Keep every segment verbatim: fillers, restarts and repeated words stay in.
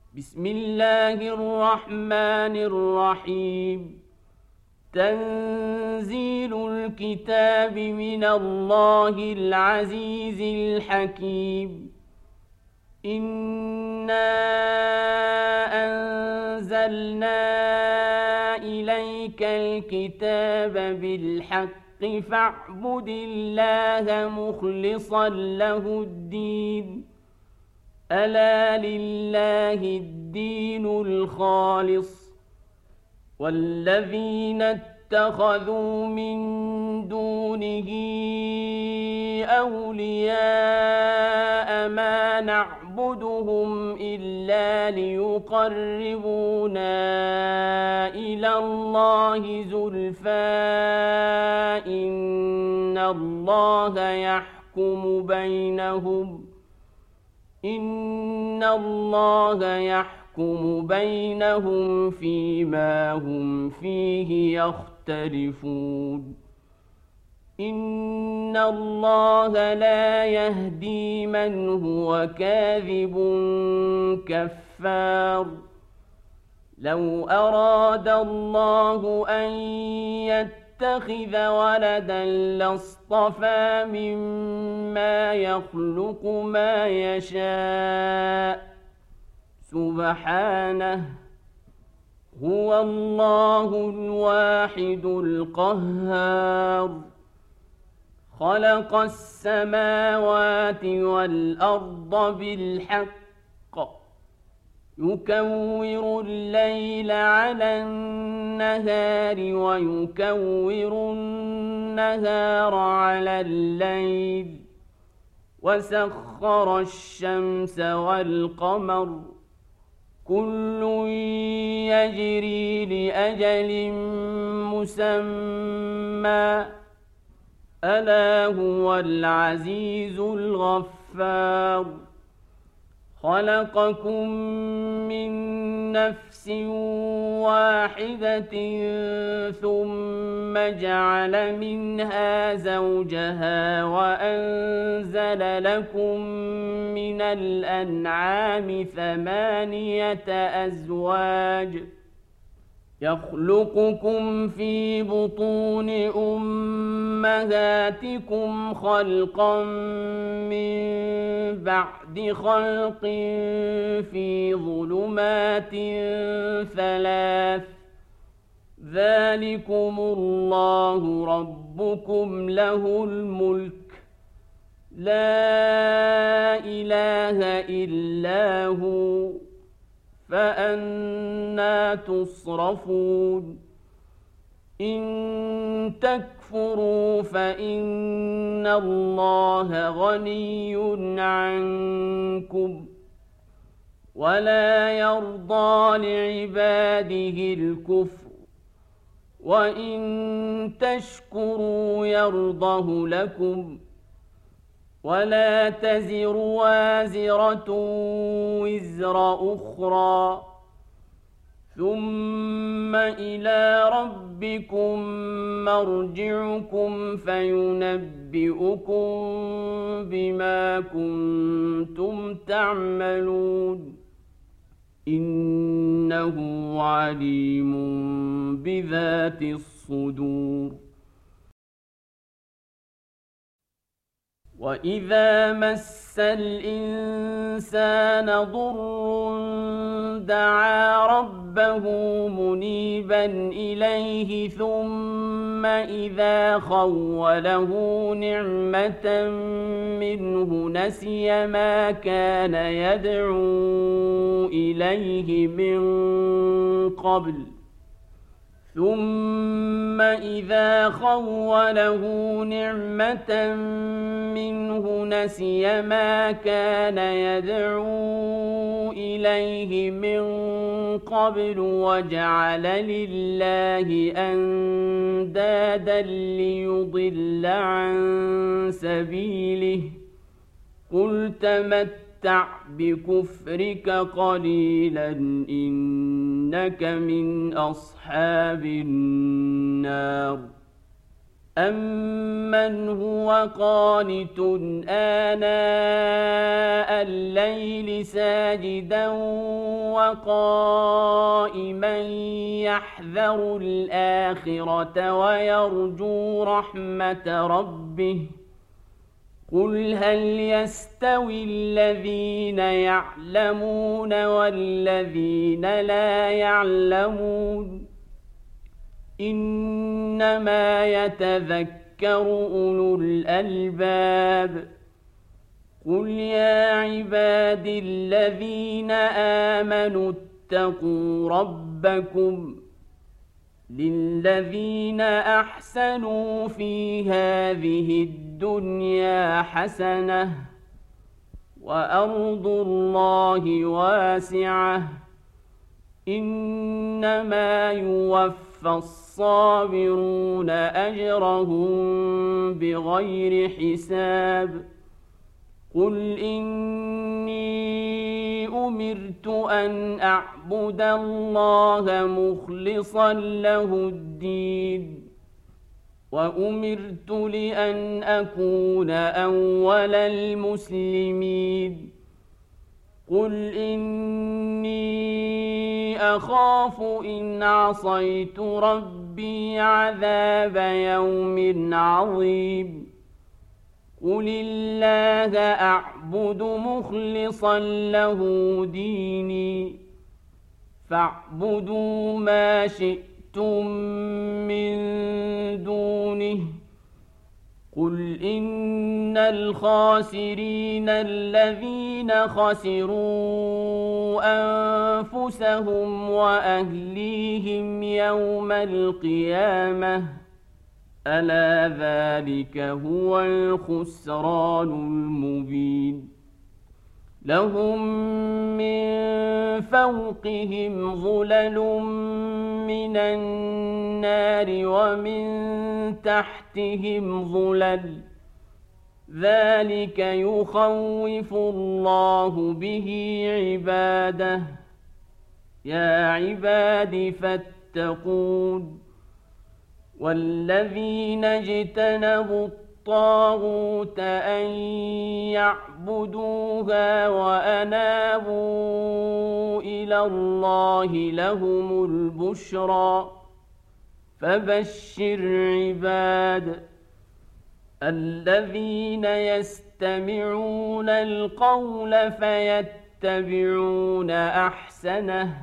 بسم الله الرحمن الرحيم. تنزيل الكتاب من الله العزيز الحكيم. إنا أنزلنا إليك الكتاب بالحق فاعبد الله مخلصا له الدين. ألا لله الدين الخالص. والذين اتخذوا من دونه أولياء ما نعبدهم إلا ليقربونا إلى الله زلفى إن الله يحكم بينهم إن الله يحكم بينهم فيما هم فيه يختلفون. إن الله لا يهدي من هو كاذب كفار. لو أراد الله أن يتقى اتخذ ولدا لاصطفى مما يخلق ما يشاء سبحانه هو الله الواحد القهار. خلق السماوات والأرض بالحق يكور الليل على النهار ويكور النهار على الليل وسخر الشمس والقمر كل يجري لأجل مسمى ألا هو العزيز الغفار. خلقكم من نفس واحدة ثم جعل منها زوجها وأنزل لكم من الأنعام ثمانية أزواج يخلقكم في بطون أمهاتكم خلقا من بعد خلق في ظلمات ثلاث ذلكم الله ربكم له الملك لا إله إلا هو فأنى تصرفون. إن تكفروا فإن الله غني عنكم ولا يرضى لعباده الكفر وإن تشكروا يرضه لكم ولا تزر وازرة وزر أخرى ثم إلى ربكم مرجعكم فينبئكم بما كنتم تعملون إنه عليم بذات الصدور. وإذا مس الإنسان ضر دعا ربه منيبا إليه ثم إذا خوله نعمة منه نسي ما كان يدعو إليه من قبل ثم إذا خوله نعمة منه نسي ما كان يدعو إليه من قبل وجعل لله أندادا ليضل عن سبيله قل تمتع بكفرك قليلا إنك من أصحاب النار. أَمَّنْ هُوَ قَانِتٌ آنَاءَ اللَّيْلِ سَاجِدًا وَقَائِمًا يَحْذَرُ الْآخِرَةَ وَيَرْجُو رَحْمَةَ رَبِّهِ قُلْ هَلْ يَسْتَوِي الَّذِينَ يَعْلَمُونَ وَالَّذِينَ لَا يَعْلَمُونَ إِنَّمَا يَتَذَكَّرُ أُولُو الْأَلْبَابِ قُلْ يَا عِبَادِي الَّذِينَ آمَنُوا اتَّقُوا رَبَّكُمْ لِلَّذِينَ أَحْسَنُوا فِي هَذِهِ الدُّنْيَا حَسَنَةٌ وَأَرْضُ اللَّهِ وَاسِعَةٌ إِنَّمَا يُوَفَّى الصَّابِرُونَ أَجْرَهُم بِغَيْرِ حِسَابٍ قُلْ إِنِّي أُمِرْتُ أَنْ أَعْبُدَ اللَّهَ مُخْلِصًا لَهُ الدِّينَ وَأُمِرْتُ لِأَنْ أَكُونَ أَوَّلَ الْمُسْلِمِينَ قُلْ إِنِّي أَخَافُ إِنْ عَصَيْتُ رَبِّي عَذَابَ يَوْمٍ عَظِيمٍ قُلِ اللَّهَ أَعْبُدُ مُخْلِصًا لَهُ دِينِي فَاعْبُدُوا مَا شِئْتُم مِّن دُونِهِ قُلْ إِنَّ الْخَاسِرِينَ الَّذِينَ خَسِرُوا أَنفُسَهُمْ وَأَهْلِيهِمْ يَوْمَ الْقِيَامَةِ أَلَا ذَلِكَ هُوَ الْخُسْرَانُ الْمُبِينُ لَهُم مِّن فَوْقِهِمْ ظُلَلٌ مِّنَ النَّارِ وَمِن تَحْتِهِمْ ظُلَلٌ ذَلِكَ يُخَوِّفُ اللَّهُ بِهِ عِبَادَهُ يَا عِبَادِ فَاتَّقُونِ وَالَّذِينَ اجْتَنَبُوا الطَّاغُوتَ أَن يَعْبُدُوهَا وَأَنَابُوا إِلَى اللَّهِ لَهُمُ الْبُشْرَى فَبَشِّرْ عِبَادِ الَّذِينَ يَسْتَمِعُونَ الْقَوْلَ فَيَتَّبِعُونَ أَحْسَنَهُ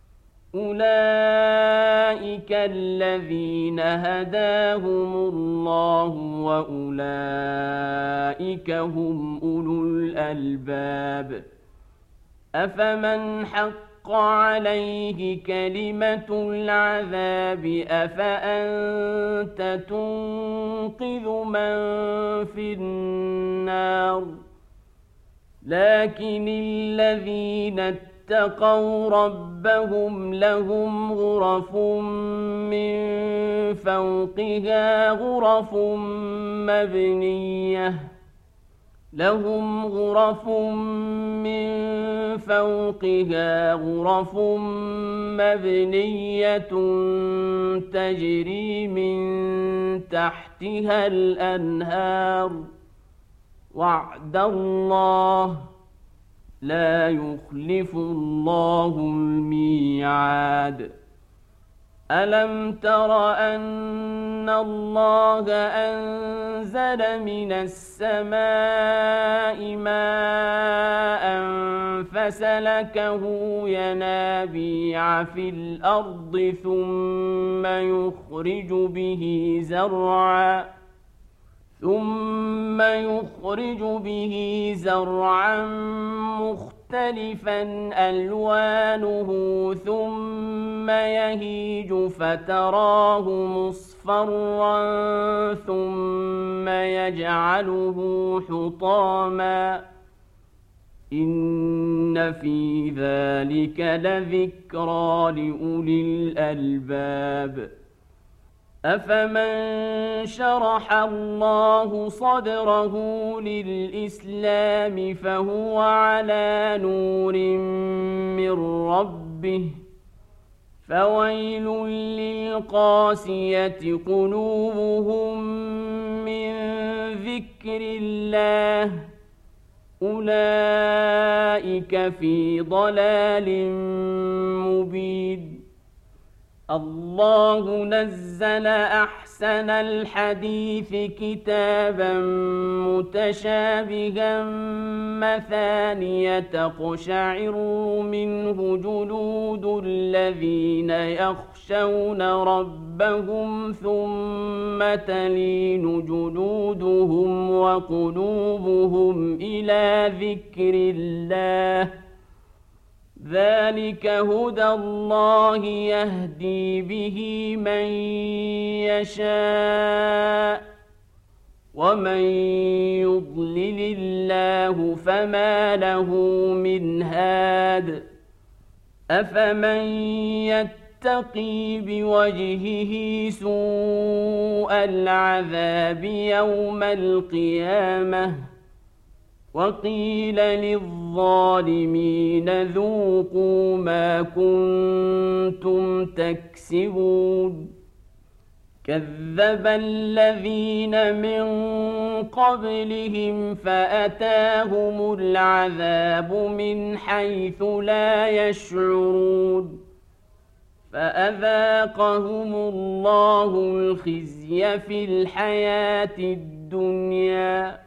أُولَئِكَ الَّذِينَ هَدَاهُمُ اللَّهُ وَأُولَئِكَ هُمْ أُولُو الْأَلْبَابِ أَفَمَنْ حَقَّ عَلَيْهِ كَلِمَةُ الْعَذَابِ أَفَأَنْتَ تُنقِذُ مَنْ فِي النَّارِ لَكِنِ الَّذِينَ اتَّقَوْا رَبَّهُمْ لَهُمْ غُرَفٌ مِّن فَوْقِهَا غُرَفٌ مَّبْنِيَّةٌ لَهُمْ غُرَفٌ مِّن فَوْقِهَا غُرَفٌ مَّبْنِيَّةٌ تَجْرِي مِن تَحْتِهَا الْأَنْهَارُ وَعْدَ اللَّهِ لا يخلف الله الميعاد ألم تر أن الله أنزل من السماء ماء فسلكه ينابيع في الأرض ثم يخرج به زرعا ثم يخرج به زرعا مختلفا ألوانه ثم يهيج فتراه مصفرا ثم يجعله حطاما إن في ذلك لذكرى لأولي الألباب أفمن شرح الله صدره للإسلام فهو على نور من ربه فويل للقاسية قلوبهم من ذكر الله أولئك في ضلال مبين. الله نزل أحسن الحديث كتابا متشابها مثانية تقشعر منه جلود الذين يخشون ربهم ثم تلين جلودهم وقلوبهم إلى ذكر الله ذلك هدى الله يهدي به من يشاء ومن يضلل الله فما له من هاد. أفمن يتقي بوجهه سوء العذاب يوم القيامة وقيل للظالمين ذوقوا ما كنتم تكسبون. كذب الذين من قبلهم فأتاهم العذاب من حيث لا يشعرون فأذاقهم الله الخزي في الحياة الدنيا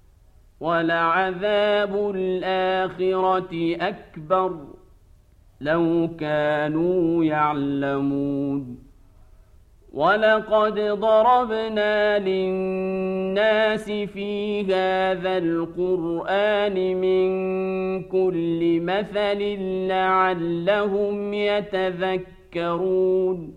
ولعذاب الآخرة أكبر لو كانوا يعلمون. ولقد ضربنا للناس في هذا القرآن من كل مثل لعلهم يتذكرون.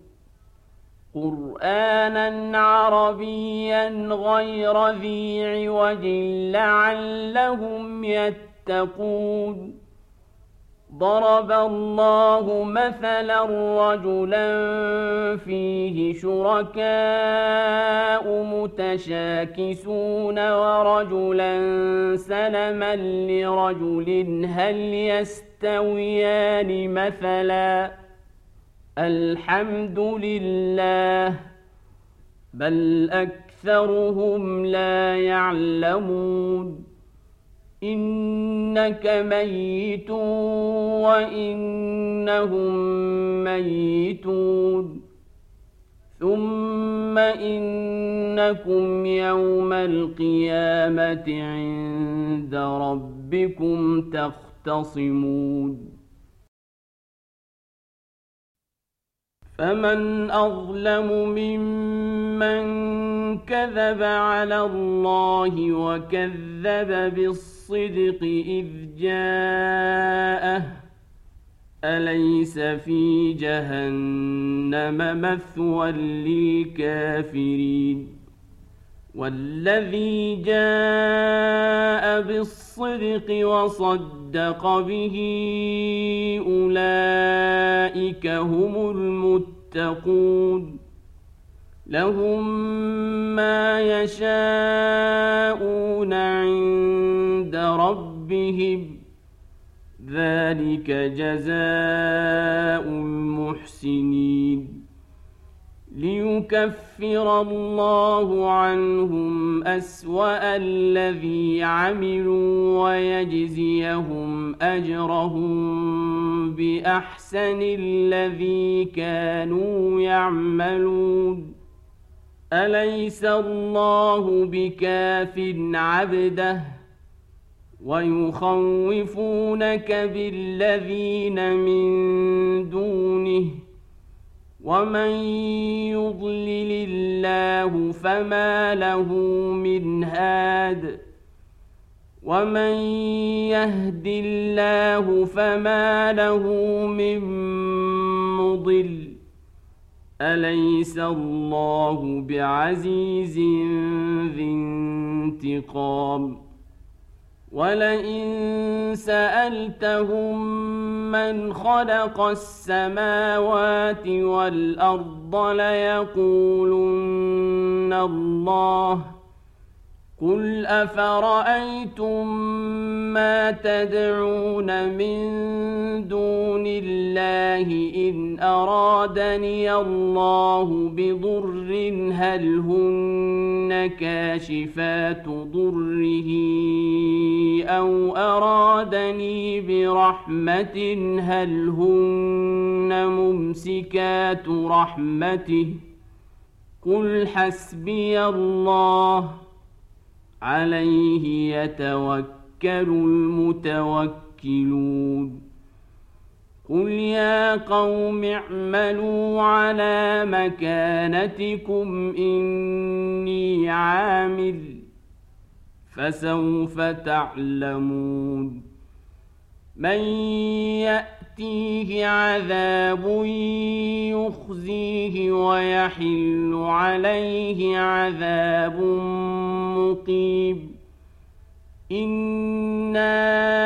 قرآنا عربيا غير ذي عوج لعلهم يتقون. ضرب الله مثلا رجلا فيه شركاء متشاكسون ورجلا سلما لرجل هل يستويان مثلا الحمد لله بل أكثرهم لا يعلمون. إنك ميت وإنهم ميتون ثم إنكم يوم القيامة عند ربكم تختصمون. فمن أظلم ممن كذب على الله وكذب بالصدق إذ جاءه أليس في جهنم مثوى للكافرين. والذي جاء بالصدق وصدق به أولئك هم المتقون لهم ما يشاءون عند ربهم ذلك جزاء المحسنين. ليكفر الله عنهم أسوأ الذي عملوا ويجزيهم أجرهم بأحسن الذي كانوا يعملون. أليس الله بكاف عبده ويخوفونك بالذين من دونه ومن يضلل الله فما له من هاد ومن يهد الله فما له من مضل. أليس الله بعزيز ذي انتقام. ولئن سألتهم من خلق السماوات والأرض ليقولن الله قل أفرأيتم ما تدعون من دون دون الله إن أرادني الله بضر هل هن كاشفات ضره أو أرادني برحمة هل هن ممسكات رحمته قل حسبي الله عليه يتوكل المتوكلون قل يا قوم اعملوا على مكانتكم إني عامل فسوف تعلمون من يأتيه عذاب يخزيه ويحل عليه عذاب مقيم إنا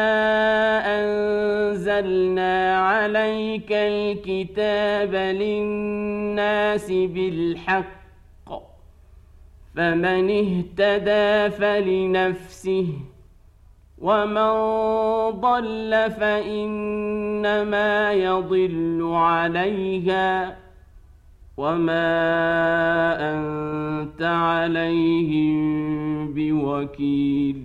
أنزلنا عليك الكتاب للناس بالحق فمن اهتدى فلنفسه ومن ضل فإنما يضل عليها وما أنت عليهم بوكيل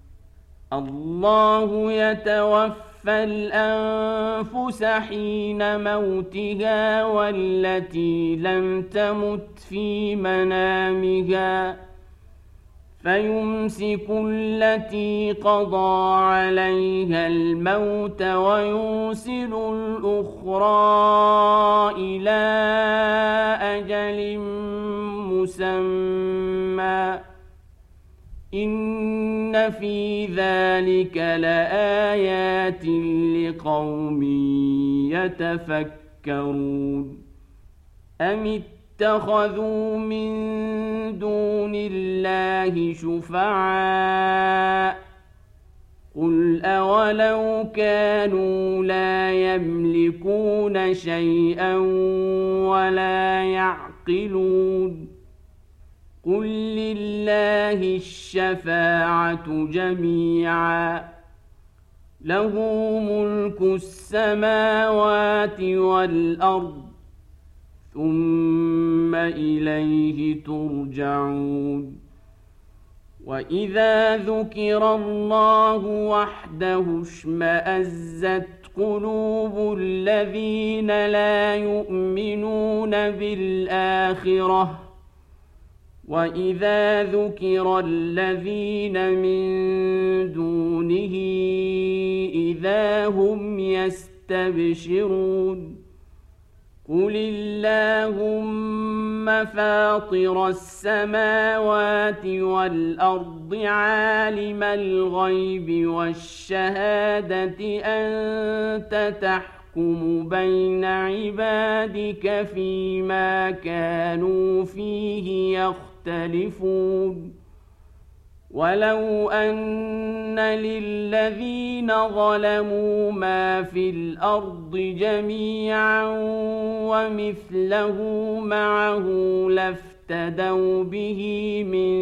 الله يتوفى الأنفس حين موتها والتي لم تمت في منامها فيمسك التي قضى عليها الموت ويرسل الأخرى إلى أجل مسمى إن في ذلك لآيات لقوم يتفكرون أم اتخذوا من دون الله شفعاء قل أولو كانوا لا يملكون شيئا ولا يعقلون قل لله الشفاعة جميعا له ملك السماوات والأرض ثم إليه ترجعون وإذا ذكر الله وحده اشمأزت قلوب الذين لا يؤمنون بالآخرة وإذا ذكر الذين من دونه إذا هم يستبشرون قل اللهم فاطر السماوات والأرض عالم الغيب والشهادة أنت تحكم بين عبادك فيما كانوا فيه يختلفون ولو أن للذين ظلموا ما في الأرض جميعا ومثله معه لافتدوا به من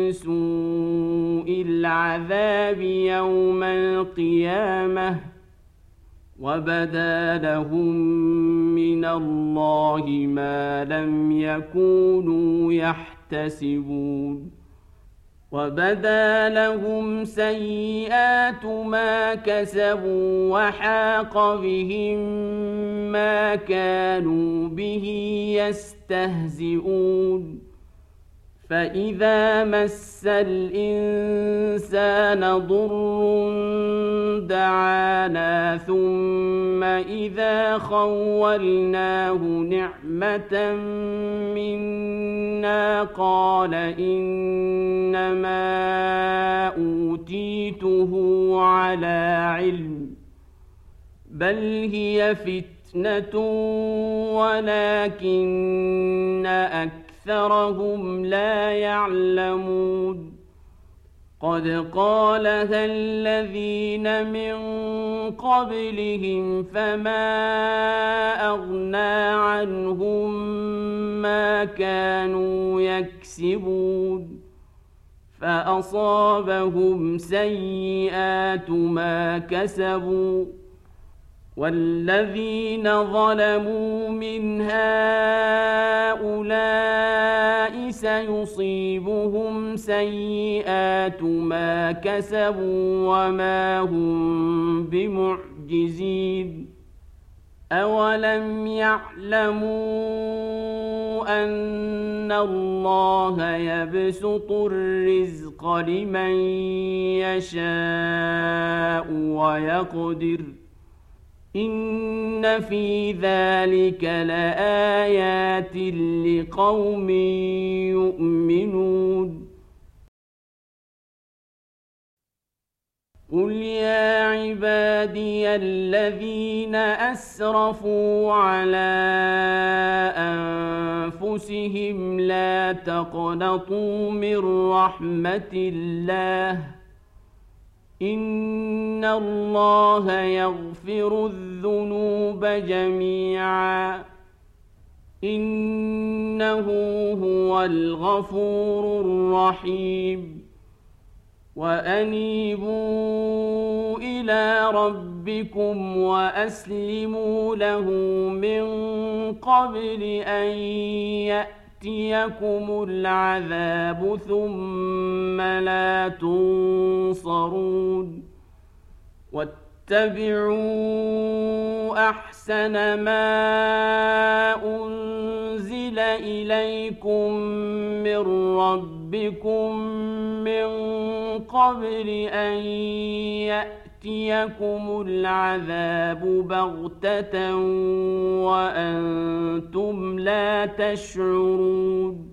سوء العذاب يوم القيامة وبدا لهم من الله ما لم يكونوا يحتسبون وبدا لهم سيئات ما كسبوا وحاق بهم ما كانوا به يستهزئون فإذا مس الإنسان ضر دعانا ثم إذا خولناه نعمة منا قال إنما أوتيته على علم بل هي فتنة ولكن أكثر أكثرهم لا يعلمون قد قالها الذين من قبلهم فما أغنى عنهم ما كانوا يكسبون فأصابهم سيئات ما كسبوا والذين ظلموا من هؤلاء سيصيبهم سيئات ما كسبوا وما هم بمعجزين أولم يعلموا أن الله يبسط الرزق لمن يشاء ويقدر إن في ذلك لآيات لقوم يؤمنون قل يا عبادي الذين أسرفوا على أنفسهم لا تقنطوا من رحمة الله إن الله يغفر الذنوب جميعا إنه هو الغفور الرحيم وأنيبوا إلى ربكم وأسلموا له من قبل أن يأتيكم العذاب ثم لا تنصرون واتبعوا أحسن ما أنزل إليكم من ربكم من قبل أن يأتيكم العذاب بغتة وأنتم لا تشعرون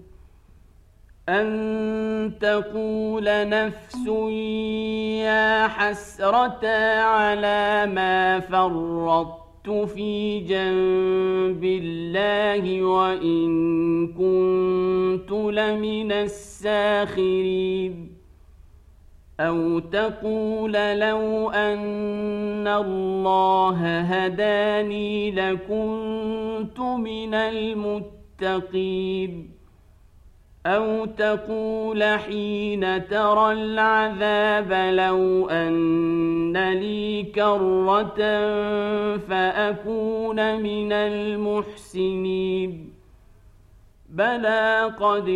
أن تقول نفس يا حسرة على ما فرطت في جنب الله وإن كنت لمن الساخرين أو تقول لو أن الله هداني لكنت من المتقين أو تقول حين ترى العذاب لو أن لي كرة فأكون من المحسنين بلى قد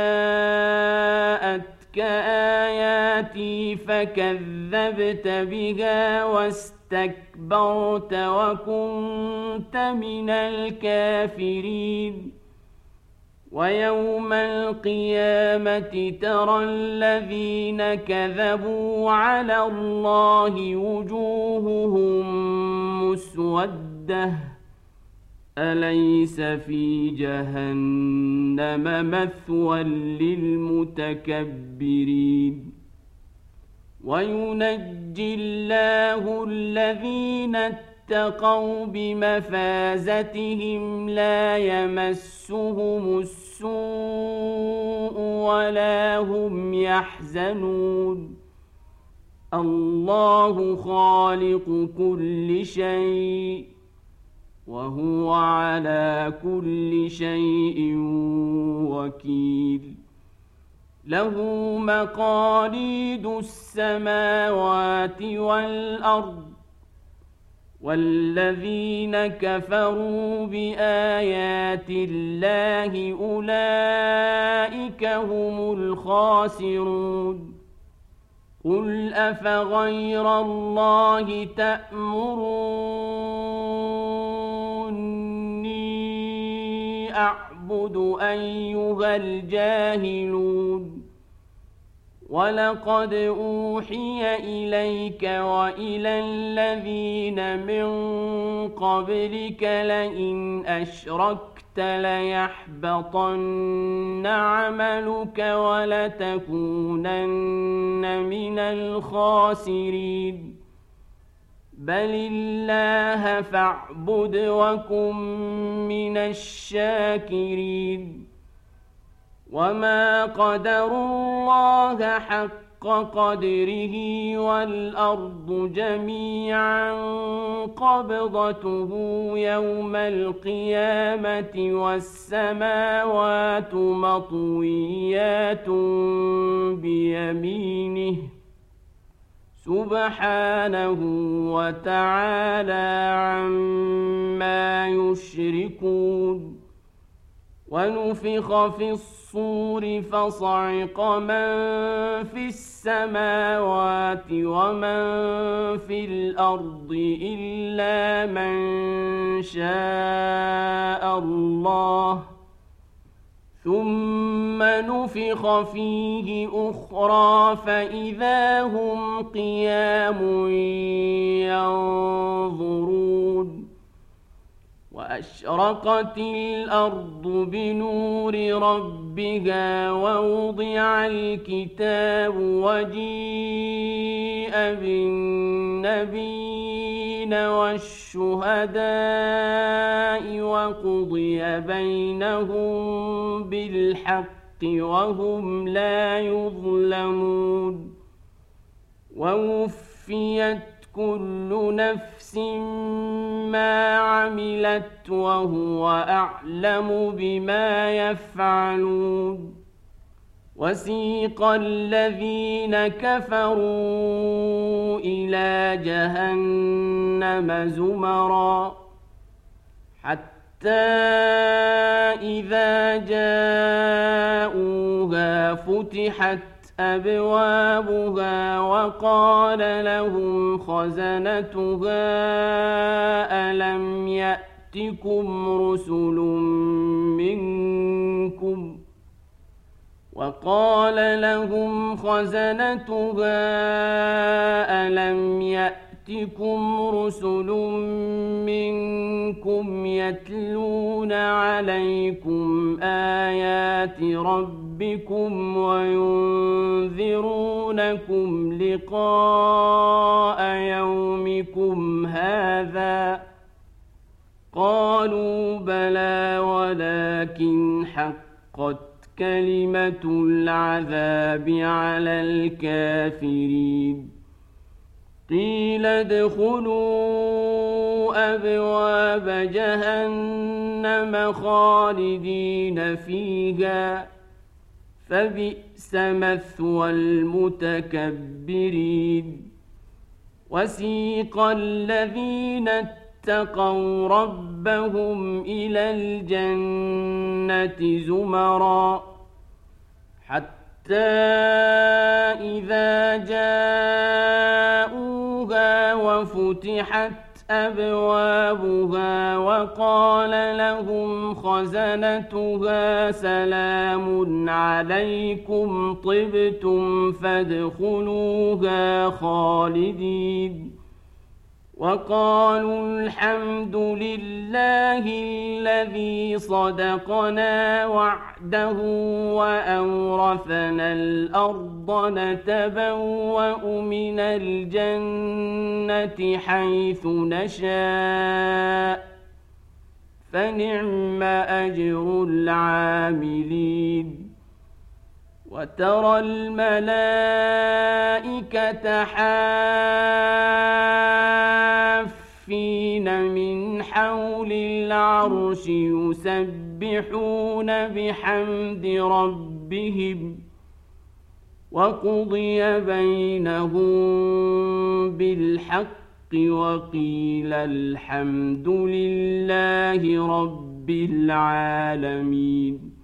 جاءتك آياتي فكذبت بها واستكبرت وكنت من الكافرين ويوم القيامة ترى الذين كذبوا على الله وجوههم مسودة أليس في جهنم مثوى للمتكبرين وينجي الله الذين اتقوا بمفازتهم لا يمسهم السوء ولا هم يحزنون الله خالق كل شيء وهو على كل شيء وكيل له مقاليد السماوات والأرض والذين كفروا بآيات الله أولئك هم الخاسرون قل أفغير الله تأمروني أعبد أيها الجاهلون ولقد أوحي إليك وإلى الذين من قبلك لئن أشركت ليحبطن عملك ولتكونن من الخاسرين بل الله فاعبد وكن من الشاكرين وما قدروا الله حق قدره والأرض جميعا قبضته يوم القيامة والسماوات مطويات بيمينه سبحانه وتعالى عما يشركون. ونفخ في الصور فصعق من في السماوات ومن في الأرض إلا من شاء الله، ثم نفخ فيه أخرى فإذا هم قيام ينظرون. وأشرقت الأرض بنور ربها ووضع الكتاب وجيء بالنبيين والشهداء وقضي بينهم بالحق وهم لا يظلمون. ووفيت كل نفس ما عملت وهو أعلم بما يفعلون. وسيق الذين كفروا إلى جهنم زمرا حتى إذا جاءوها فتحت أبوابها وقال لهم خزنتها ألم يأتكم رسل منكم وقال لهم خزنتها ألم يأتكم رسل منكم يتلون عليكم آيات ربكم وينذرونكم لقاء يومكم هذا؟ قالوا بلى ولكن حقت كلمة العذاب على الكافرين. قيل ادخلوا أبواب جهنم خالدين فيها فبئس مثوى المتكبرين. وسيق الذين اتقوا ربهم إلى الجنة زمرا حتى إذا جاءوها وفتحت أبوابها وقال لهم خزنتها سلام عليكم طبتم فادخلوها خالدين. وقالوا الحمد لله الذي صدقنا وعده وأورثنا الأرض نتبوأ من الجنة حيث نشاء فنعم أجر العاملين. وترى الملائكة حافين من حول العرش يسبحون بحمد ربهم وقضي بينهم بالحق وقيل الحمد لله رب العالمين.